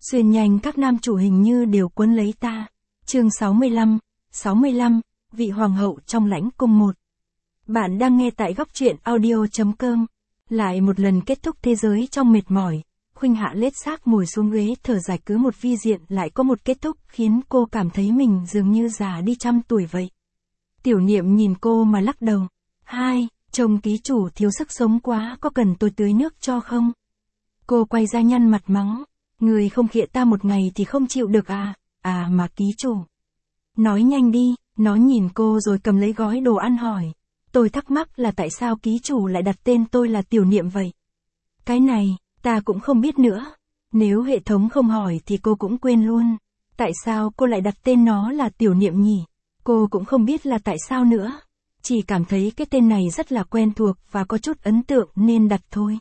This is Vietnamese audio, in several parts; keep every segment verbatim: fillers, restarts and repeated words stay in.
Xuyên nhanh các nam chủ hình như đều quấn lấy ta. Chương sáu mươi lăm, sáu mươi lăm, vị hoàng hậu trong lãnh cung một. Bạn đang nghe tại góc truyện audio chấm com. Lại một lần kết thúc thế giới trong mệt mỏi, Khuynh Hạ lết xác ngồi xuống ghế thở dài, cứ một vi diện lại có một kết thúc khiến cô cảm thấy mình dường như già đi trăm tuổi vậy. Tiểu Niệm nhìn cô mà lắc đầu. Hai, trông ký chủ thiếu sức sống quá, có cần tôi tưới nước cho không? Cô quay ra nhăn mặt mắng. Người không khịa ta một ngày thì không chịu được à, à mà ký chủ. Nói nhanh đi, nó nhìn cô rồi cầm lấy gói đồ ăn hỏi. Tôi thắc mắc là tại sao ký chủ lại đặt tên tôi là Tiểu Niệm vậy? Cái này, ta cũng không biết nữa. Nếu hệ thống không hỏi thì cô cũng quên luôn. Tại sao cô lại đặt tên nó là Tiểu Niệm nhỉ? Cô cũng không biết là tại sao nữa. Chỉ cảm thấy cái tên này rất là quen thuộc và có chút ấn tượng nên đặt thôi.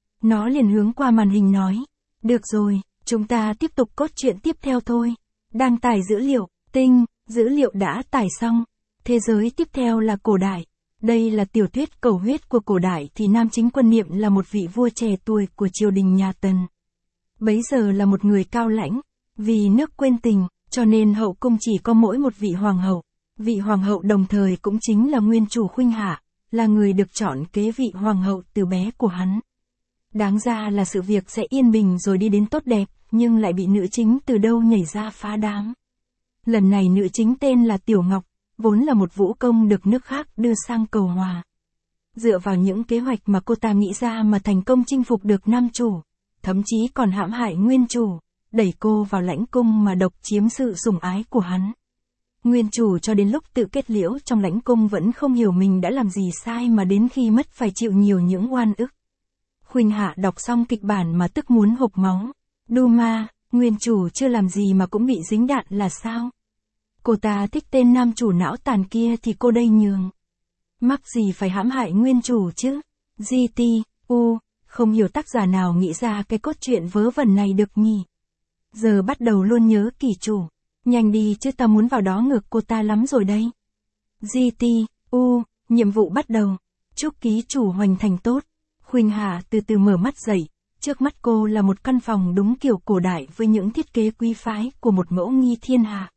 Nó liền hướng qua màn hình nói. Được rồi, chúng ta tiếp tục cốt truyện tiếp theo thôi. Đang tải dữ liệu, tinh, dữ liệu đã tải xong. Thế giới tiếp theo là cổ đại. Đây là tiểu thuyết cầu huyết của cổ đại thì nam chính Quân Niệm là một vị vua trẻ tuổi của triều đình nhà Tần. Bấy giờ là một người cao lãnh, vì nước quên tình, cho nên hậu cung chỉ có mỗi một vị hoàng hậu. Vị hoàng hậu đồng thời cũng chính là nguyên chủ Khuynh Hạ, là người được chọn kế vị hoàng hậu từ bé của hắn. Đáng ra là sự việc sẽ yên bình rồi đi đến tốt đẹp, nhưng lại bị nữ chính từ đâu nhảy ra phá đám. Lần này nữ chính tên là Tiểu Ngọc, vốn là một vũ công được nước khác đưa sang cầu hòa. Dựa vào những kế hoạch mà cô ta nghĩ ra mà thành công chinh phục được nam chủ, thậm chí còn hãm hại nguyên chủ, đẩy cô vào lãnh cung mà độc chiếm sự sủng ái của hắn. Nguyên chủ cho đến lúc tự kết liễu trong lãnh cung vẫn không hiểu mình đã làm gì sai mà đến khi mất phải chịu nhiều những oan ức. Khuynh Hạ đọc xong kịch bản mà tức muốn hộc máu. Đu ma, nguyên chủ chưa làm gì mà cũng bị dính đạn là sao? Cô ta thích tên nam chủ não tàn kia thì cô đây nhường. Mắc gì phải hãm hại nguyên chủ chứ? giê tê, u, không hiểu tác giả nào nghĩ ra cái cốt truyện vớ vẩn này được nhỉ? Giờ bắt đầu luôn nhớ kỳ chủ. Nhanh đi chứ ta muốn vào đó ngược cô ta lắm rồi đây. giê tê, u, nhiệm vụ bắt đầu. Chúc ký chủ hoành thành tốt. Khuynh Hạ từ từ mở mắt dậy, trước mắt cô là một căn phòng đúng kiểu cổ đại với những thiết kế quý phái của một mẫu nghi thiên hạ.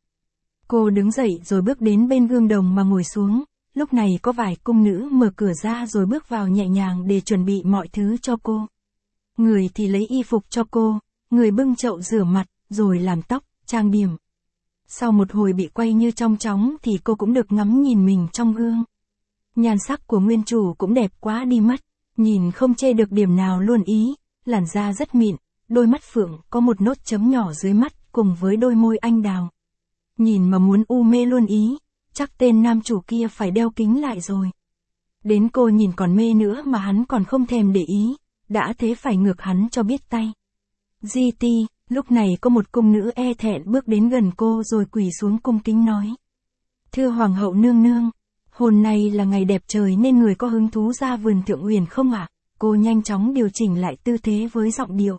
Cô đứng dậy rồi bước đến bên gương đồng mà ngồi xuống, lúc này có vài cung nữ mở cửa ra rồi bước vào nhẹ nhàng để chuẩn bị mọi thứ cho cô. Người thì lấy y phục cho cô, người bưng chậu rửa mặt, rồi làm tóc, trang điểm. Sau một hồi bị quay như trong chóng thì cô cũng được ngắm nhìn mình trong gương. Nhan sắc của nguyên chủ cũng đẹp quá đi mất. Nhìn không chê được điểm nào luôn ý, làn da rất mịn, đôi mắt phượng có một nốt chấm nhỏ dưới mắt cùng với đôi môi anh đào. Nhìn mà muốn u mê luôn ý, chắc tên nam chủ kia phải đeo kính lại rồi. Đến cô nhìn còn mê nữa mà hắn còn không thèm để ý, đã thế phải ngược hắn cho biết tay. giê tê, lúc này có một cung nữ e thẹn bước đến gần cô rồi quỳ xuống cung kính nói. Thưa hoàng hậu nương nương. Hôm nay là ngày đẹp trời nên người có hứng thú ra vườn Thượng Uyển không ạ? À? Cô nhanh chóng điều chỉnh lại tư thế với giọng điệu.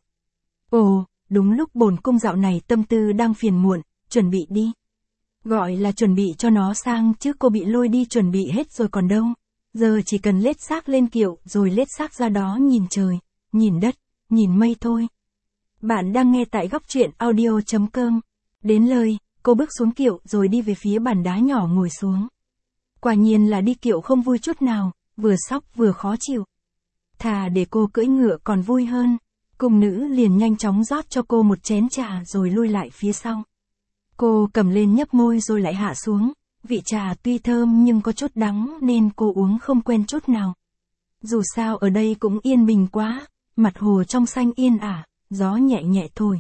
Ồ, đúng lúc bổn cung dạo này tâm tư đang phiền muộn, chuẩn bị đi. Gọi là chuẩn bị cho nó sang chứ cô bị lôi đi chuẩn bị hết rồi còn đâu. Giờ chỉ cần lết xác lên kiệu rồi lết xác ra đó nhìn trời, nhìn đất, nhìn mây thôi. Bạn đang nghe tại góc truyện audio chấm com. Đến lời, cô bước xuống kiệu rồi đi về phía bàn đá nhỏ ngồi xuống. Quả nhiên là đi kiệu không vui chút nào, vừa sóc vừa khó chịu. Thà để cô cưỡi ngựa còn vui hơn. Cung nữ liền nhanh chóng rót cho cô một chén trà rồi lui lại phía sau. Cô cầm lên nhấp môi rồi lại hạ xuống. Vị trà tuy thơm nhưng có chút đắng nên cô uống không quen chút nào. Dù sao ở đây cũng yên bình quá, mặt hồ trong xanh yên ả, gió nhẹ nhẹ thổi.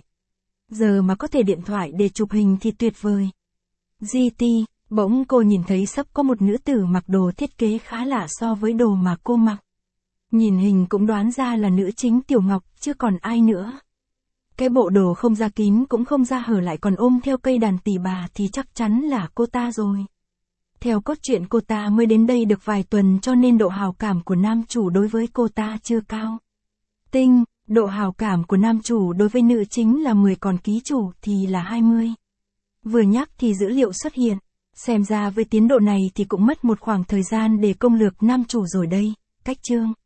Giờ mà có thể điện thoại để chụp hình thì tuyệt vời. giê tê. Bỗng cô nhìn thấy sắp có một nữ tử mặc đồ thiết kế khá lạ so với đồ mà cô mặc. Nhìn hình cũng đoán ra là nữ chính Tiểu Ngọc, chứ còn ai nữa. Cái bộ đồ không ra kín cũng không ra hở lại còn ôm theo cây đàn tỳ bà thì chắc chắn là cô ta rồi. Theo cốt truyện cô ta mới đến đây được vài tuần cho nên độ hào cảm của nam chủ đối với cô ta chưa cao. Tinh, độ hào cảm của nam chủ đối với nữ chính là mười còn ký chủ thì là hai mươi. Vừa nhắc thì dữ liệu xuất hiện. Xem ra với tiến độ này thì cũng mất một khoảng thời gian để công lược nam chủ rồi đây. Cách chương